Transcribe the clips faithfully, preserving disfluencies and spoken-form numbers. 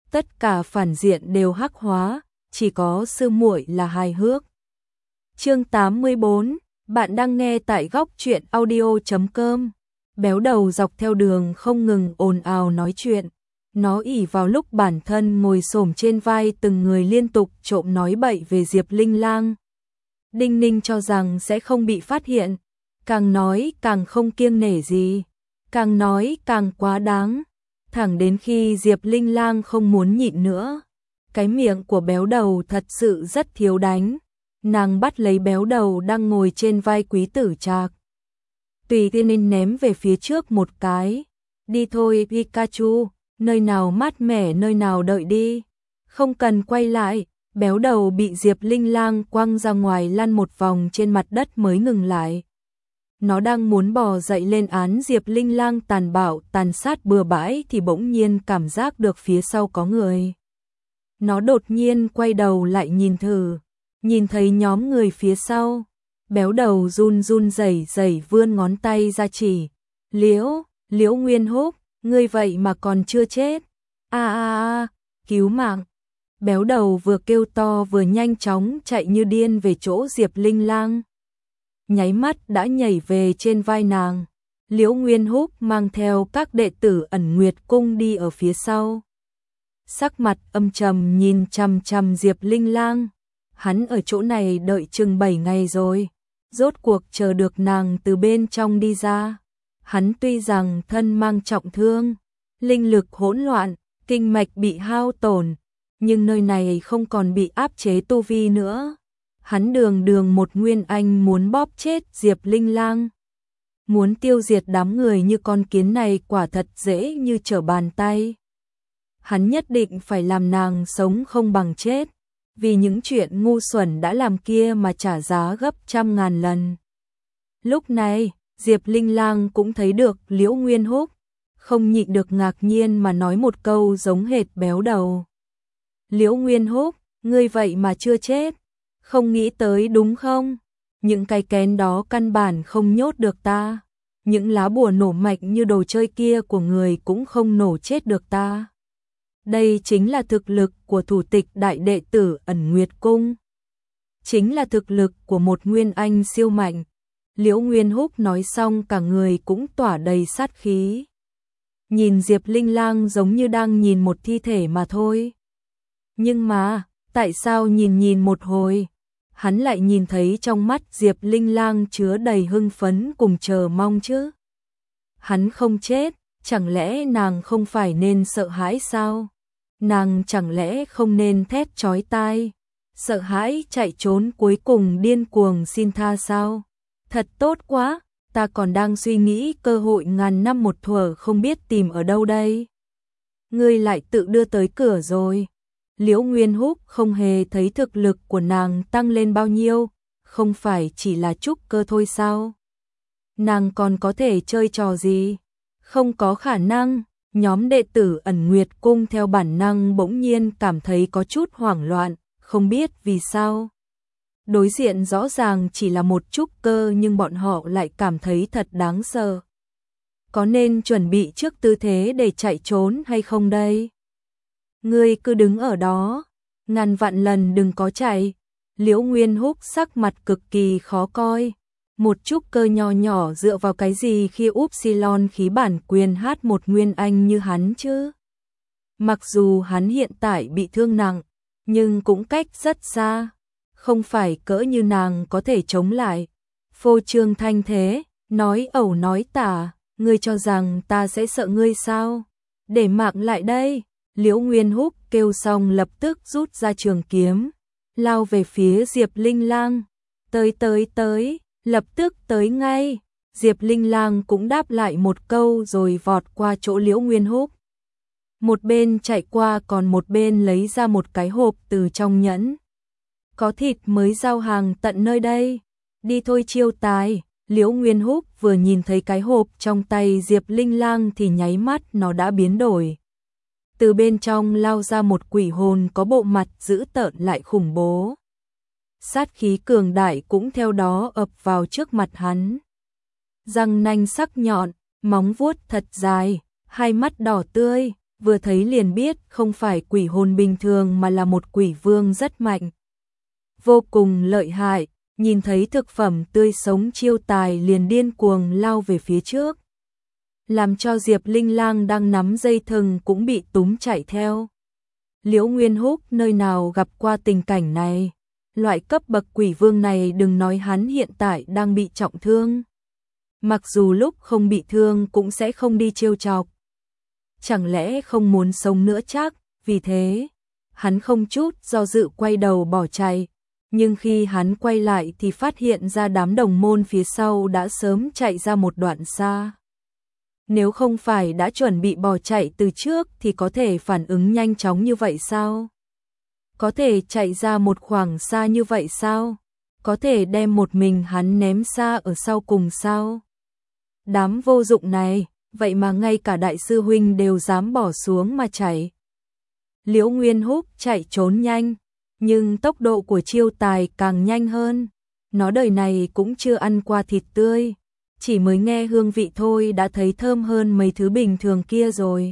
tất cả phản diện đều hắc hóa, chỉ có sư muội là hài hước. Chương tám mươi bốn, bạn đang nghe tại góc truyện audio chấm com. Béo đầu dọc theo đường không ngừng ồn ào nói chuyện. Nó ỷ vào lúc bản thân ngồi xổm trên vai từng người liên tục trộm nói bậy về Diệp Linh Lang. Đinh Ninh cho rằng sẽ không bị phát hiện, càng nói càng không kiêng nể gì, càng nói càng quá đáng, thẳng đến khi Diệp Linh Lang không muốn nhịn nữa. Cái miệng của béo đầu thật sự rất thiếu đánh, nàng bắt lấy béo đầu đang ngồi trên vai Quý Tử Trạc. Tùy tiên ném về phía trước một cái, đi thôi Pikachu, nơi nào mát mẻ nơi nào đợi đi, không cần quay lại. Béo đầu bị Diệp Linh Lang quăng ra ngoài lăn một vòng trên mặt đất mới ngừng lại. Nó đang muốn bò dậy lên án Diệp Linh Lang tàn bạo tàn sát bừa bãi thì bỗng nhiên cảm giác được phía sau có người. Nó đột nhiên quay đầu lại nhìn thử, nhìn thấy nhóm người phía sau. Béo đầu run run rẩy rẩy vươn ngón tay ra chỉ. Liễu, Liễu Nguyên Húc, ngươi vậy mà còn chưa chết. A a a, cứu mạng. Béo đầu vừa kêu to vừa nhanh chóng chạy như điên về chỗ Diệp Linh Lang. Nháy mắt đã nhảy về trên vai nàng. Liễu Nguyên Húc mang theo các đệ tử Ẩn Nguyệt Cung đi ở phía sau. Sắc mặt âm trầm nhìn chằm chằm Diệp Linh Lang. Hắn ở chỗ này đợi chừng bảy ngày rồi, rốt cuộc chờ được nàng từ bên trong đi ra. Hắn tuy rằng thân mang trọng thương, linh lực hỗn loạn, kinh mạch bị hao tổn, nhưng nơi này không còn bị áp chế tu vi nữa. Hắn đường đường một nguyên anh muốn bóp chết Diệp Linh Lang. Muốn tiêu diệt đám người như con kiến này quả thật dễ như trở bàn tay. Hắn nhất định phải làm nàng sống không bằng chết, vì những chuyện ngu xuẩn đã làm kia mà trả giá gấp trăm ngàn lần. Lúc này, Diệp Linh Lang cũng thấy được Liễu Nguyên Húc, không nhịn được ngạc nhiên mà nói một câu giống hệt béo đầu. Liễu Nguyên Húc, ngươi vậy mà chưa chết, không nghĩ tới đúng không? Những cái kén đó căn bản không nhốt được ta, những lá bùa nổ mạch như đồ chơi kia của người cũng không nổ chết được ta. Đây chính là thực lực của thủ tịch đại đệ tử Ẩn Nguyệt Cung, chính là thực lực của một nguyên anh siêu mạnh. Liễu Nguyên Húc nói xong cả người cũng tỏa đầy sát khí. Nhìn Diệp Linh Lang giống như đang nhìn một thi thể mà thôi. Nhưng mà, tại sao nhìn nhìn một hồi, hắn lại nhìn thấy trong mắt Diệp Linh Lang chứa đầy hưng phấn cùng chờ mong chứ? Hắn không chết, chẳng lẽ nàng không phải nên sợ hãi sao? Nàng chẳng lẽ không nên thét chói tai, sợ hãi chạy trốn cuối cùng điên cuồng xin tha sao? Thật tốt quá, ta còn đang suy nghĩ cơ hội ngàn năm một thuở không biết tìm ở đâu đây. Ngươi lại tự đưa tới cửa rồi. Liễu Nguyên Húc không hề thấy thực lực của nàng tăng lên bao nhiêu, không phải chỉ là trúc cơ thôi sao? Nàng còn có thể chơi trò gì? Không có khả năng. Nhóm đệ tử Ẩn Nguyệt Cung theo bản năng bỗng nhiên cảm thấy có chút hoảng loạn, không biết vì sao. Đối diện rõ ràng chỉ là một trúc cơ nhưng bọn họ lại cảm thấy thật đáng sợ. Có nên chuẩn bị trước tư thế để chạy trốn hay không đây? Ngươi cứ đứng ở đó, ngàn vạn lần đừng có chạy. Liễu Nguyên Húc sắc mặt cực kỳ khó coi. Một trúc cơ nhỏ nhỏ dựa vào cái gì khi Upsilon khí bản quyền hát một nguyên anh như hắn chứ? Mặc dù hắn hiện tại bị thương nặng, nhưng cũng cách rất xa, không phải cỡ như nàng có thể chống lại. Phô trương thanh thế, nói ẩu nói tả, ngươi cho rằng ta sẽ sợ ngươi sao? Để mạng lại đây. Liễu Nguyên Húc kêu xong lập tức rút ra trường kiếm, lao về phía Diệp Linh Lang. Tới tới tới, lập tức tới ngay. Diệp Linh Lang cũng đáp lại một câu rồi vọt qua chỗ Liễu Nguyên Húc. Một bên chạy qua còn một bên lấy ra một cái hộp từ trong nhẫn. Có thịt mới giao hàng tận nơi đây. Đi thôi chiêu tài. Liễu Nguyên Húc vừa nhìn thấy cái hộp trong tay Diệp Linh Lang thì nháy mắt nó đã biến đổi. Từ bên trong lao ra một quỷ hồn có bộ mặt dữ tợn lại khủng bố. Sát khí cường đại cũng theo đó ập vào trước mặt hắn. Răng nanh sắc nhọn, móng vuốt thật dài, hai mắt đỏ tươi, vừa thấy liền biết không phải quỷ hồn bình thường mà là một quỷ vương rất mạnh. Vô cùng lợi hại, nhìn thấy thực phẩm tươi sống Chiêu Tài liền điên cuồng lao về phía trước. Làm cho Diệp Linh Lang đang nắm dây thừng cũng bị túm chạy theo. Liễu Nguyên Húc nơi nào gặp qua tình cảnh này, loại cấp bậc quỷ vương này đừng nói hắn hiện tại đang bị trọng thương. Mặc dù lúc không bị thương cũng sẽ không đi trêu chọc. Chẳng lẽ không muốn sống nữa chắc, vì thế, hắn không chút do dự quay đầu bỏ chạy. Nhưng khi hắn quay lại thì phát hiện ra đám đồng môn phía sau đã sớm chạy ra một đoạn xa. Nếu không phải đã chuẩn bị bỏ chạy từ trước thì có thể phản ứng nhanh chóng như vậy sao? Có thể chạy ra một khoảng xa như vậy sao? Có thể đem một mình hắn ném xa ở sau cùng sao? Đám vô dụng này, vậy mà ngay cả đại sư huynh đều dám bỏ xuống mà chạy. Liễu Nguyên Húc chạy trốn nhanh, nhưng tốc độ của Chiêu Tài càng nhanh hơn. Nó đời này cũng chưa ăn qua thịt tươi, chỉ mới nghe hương vị thôi đã thấy thơm hơn mấy thứ bình thường kia rồi.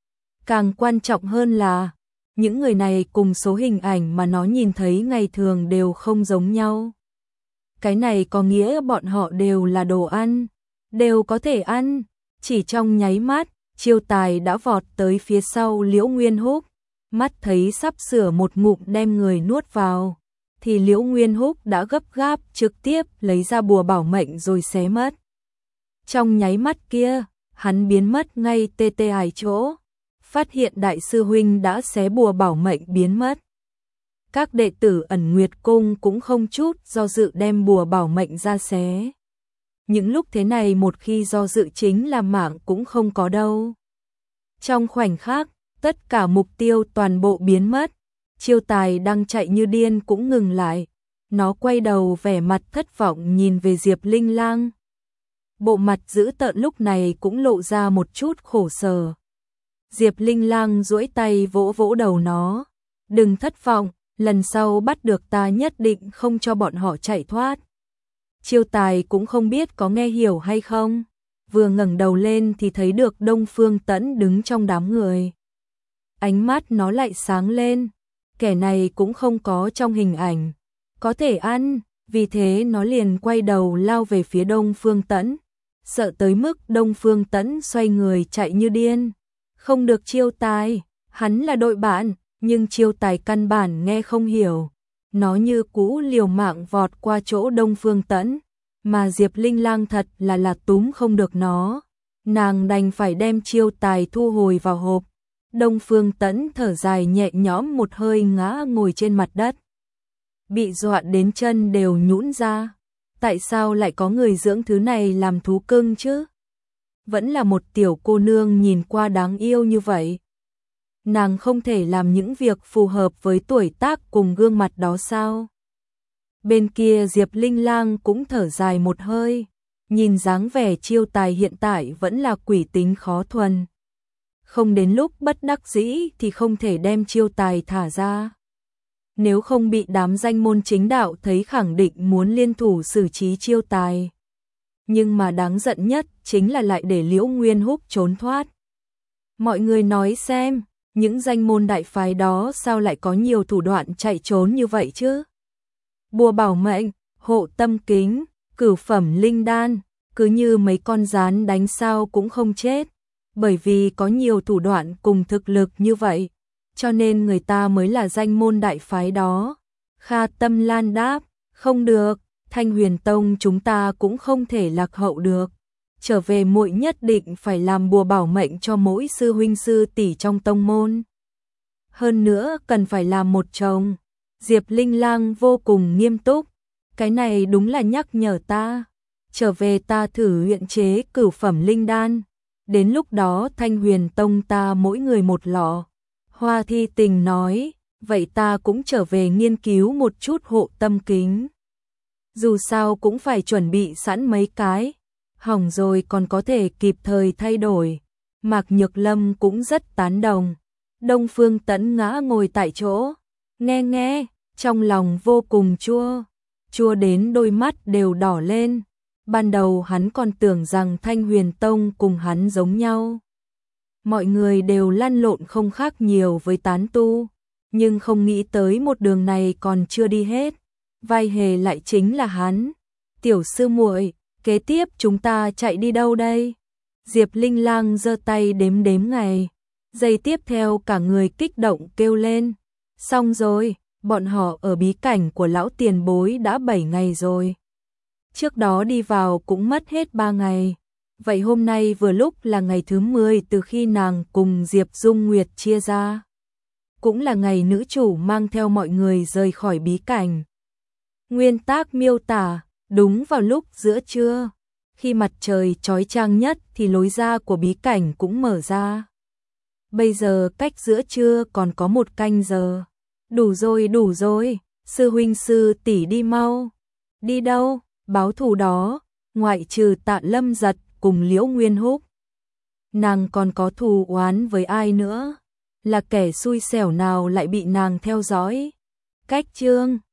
Càng quan trọng hơn là, những người này cùng số hình ảnh mà nó nhìn thấy ngày thường đều không giống nhau. Cái này có nghĩa bọn họ đều là đồ ăn, đều có thể ăn. Chỉ trong nháy mắt, Chiêu Tài đã vọt tới phía sau Liễu Nguyên Húc, mắt thấy sắp sửa một ngụm đem người nuốt vào, thì Liễu Nguyên Húc đã gấp gáp trực tiếp lấy ra bùa bảo mệnh rồi xé mất. Trong nháy mắt kia, hắn biến mất ngay tê tê ải chỗ, phát hiện đại sư huynh đã xé bùa bảo mệnh biến mất. Các đệ tử Ẩn Nguyệt Cung cũng không chút do dự đem bùa bảo mệnh ra xé. Những lúc thế này một khi do dự chính là mạng cũng không có đâu. Trong khoảnh khắc, tất cả mục tiêu toàn bộ biến mất. Chiêu Tài đang chạy như điên cũng ngừng lại. Nó quay đầu vẻ mặt thất vọng nhìn về Diệp Linh Lang. Bộ mặt dữ tợn lúc này cũng lộ ra một chút khổ sở. Diệp Linh Lang duỗi tay vỗ vỗ đầu nó. Đừng thất vọng, lần sau bắt được ta nhất định không cho bọn họ chạy thoát. Chiêu Tài cũng không biết có nghe hiểu hay không. Vừa ngẩng đầu lên thì thấy được Đông Phương Tẫn đứng trong đám người. Ánh mắt nó lại sáng lên. Kẻ này cũng không có trong hình ảnh. Có thể ăn, vì thế nó liền quay đầu lao về phía Đông Phương Tẫn. Sợ tới mức Đông Phương Tẫn xoay người chạy như điên. Không được Chiêu Tài, hắn là đội bạn, nhưng Chiêu Tài căn bản nghe không hiểu. Nó như cũ liều mạng vọt qua chỗ Đông Phương Tẫn, mà Diệp Linh Lang thật là là túm không được nó. Nàng đành phải đem Chiêu Tài thu hồi vào hộp. Đông Phương Tẫn thở dài nhẹ nhõm một hơi ngã ngồi trên mặt đất. Bị dọa đến chân đều nhũn ra. Tại sao lại có người dưỡng thứ này làm thú cưng chứ? Vẫn là một tiểu cô nương nhìn qua đáng yêu như vậy. Nàng không thể làm những việc phù hợp với tuổi tác cùng gương mặt đó sao? Bên kia Diệp Linh Lang cũng thở dài một hơi, nhìn dáng vẻ Chiêu Tài hiện tại vẫn là quỷ tính khó thuần. Không đến lúc bất đắc dĩ thì không thể đem Chiêu Tài thả ra. Nếu không bị đám danh môn chính đạo thấy khẳng định muốn liên thủ xử trí Chiêu Tài. Nhưng mà đáng giận nhất chính là lại để Liễu Nguyên Húc trốn thoát. Mọi người nói xem, những danh môn đại phái đó sao lại có nhiều thủ đoạn chạy trốn như vậy chứ? Bùa bảo mệnh, hộ tâm kính, cửu phẩm linh đan, cứ như mấy con rán đánh sao cũng không chết. Bởi vì có nhiều thủ đoạn cùng thực lực như vậy, cho nên người ta mới là danh môn đại phái đó. Kha Tâm Lan đáp, không được, Thanh Huyền Tông chúng ta cũng không thể lạc hậu được. Trở về muội nhất định phải làm bùa bảo mệnh cho mỗi sư huynh sư tỷ trong tông môn. Hơn nữa cần phải làm một chồng. Diệp Linh Lang vô cùng nghiêm túc. Cái này đúng là nhắc nhở ta. Trở về ta thử luyện chế cửu phẩm linh đan. Đến lúc đó Thanh Huyền Tông ta mỗi người một lọ. Hoa Thi Tình nói, vậy ta cũng trở về nghiên cứu một chút hộ tâm kính. Dù sao cũng phải chuẩn bị sẵn mấy cái. Hỏng rồi còn có thể kịp thời thay đổi. Mạc Nhược Lâm cũng rất tán đồng. Đông Phương Tẫn ngã ngồi tại chỗ. Nghe nghe, trong lòng vô cùng chua. Chua đến đôi mắt đều đỏ lên. Ban đầu hắn còn tưởng rằng Thanh Huyền Tông cùng hắn giống nhau. mọi người đều lăn lộn không khác nhiều với tán tu, nhưng không nghĩ tới một đường này còn chưa đi hết, vai hề lại chính là hắn. Tiểu sư muội, kế tiếp chúng ta chạy đi đâu đây? Diệp Linh Lang giơ tay đếm đếm ngày, giây tiếp theo cả người kích động kêu lên. Xong rồi, bọn họ ở bí cảnh của lão tiền bối đã bảy ngày rồi. Trước đó đi vào cũng mất hết ba ngày. Vậy hôm nay vừa lúc là ngày thứ mười từ khi nàng cùng Diệp Dung Nguyệt chia ra. Cũng là ngày nữ chủ mang theo mọi người rời khỏi bí cảnh. Nguyên tác miêu tả, đúng vào lúc giữa trưa, khi mặt trời chói chang nhất thì lối ra của bí cảnh cũng mở ra. Bây giờ cách giữa trưa còn có một canh giờ. Đủ rồi, đủ rồi, sư huynh sư tỷ đi mau. Đi đâu? Báo thù đó, ngoại trừ Tạ Lâm Giật cùng Liễu Nguyên Húc. Nàng còn có thù oán với ai nữa? Là kẻ xui xẻo nào lại bị nàng theo dõi? Cách chương